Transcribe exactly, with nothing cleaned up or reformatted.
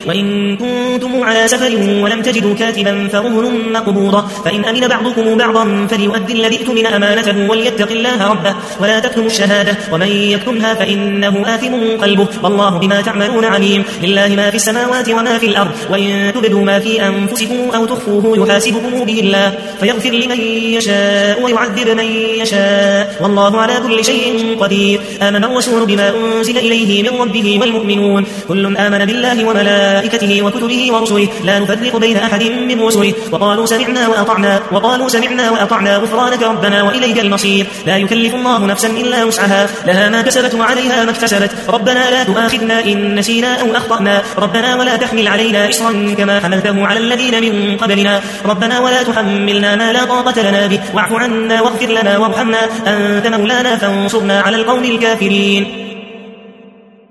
وإن كنتم على سفر ولم تجدوا كاتبا فرهن مقبوضة فإن أمن بعضكم بعضا فليؤدي الذي اؤتمن أمانته وليتق الله ربه ولا تكتموا الشهادة ومن يكتمها فإنه آثم قلبه والله بما تعملون عليم. لله ما في السماوات وما في الأرض وإن تبدوا ما في أنفسكم أو تخفوه يحاسبكم به الله فيغفر لمن يشاء ويعذب من يشاء والله على كل شيء قدير. آمن الرسول بما أنزل إليه من ربه والمؤمنون كل آمن بالله وملائكته وكتبه ورسله لا نفرق بين أحد من رسله وقالوا سمعنا وأطعنا وقالوا سمعنا وأطعنا غفرانك ربنا وإليك المصير. لا يكلف الله نفسا إلا وسعها لها ما كسبت وعليها ما اكتسبت ربنا لا تؤاخذنا إن نسينا أو أخطأنا ربنا ولا تحمل علينا إصرا كما حملته على الذين من قبلنا ربنا ولا تحملنا ما لا طاقة لنا به واعف عنا واغفر لنا وارحمنا أنت مولانا فانصرنا على القوم الكافرين.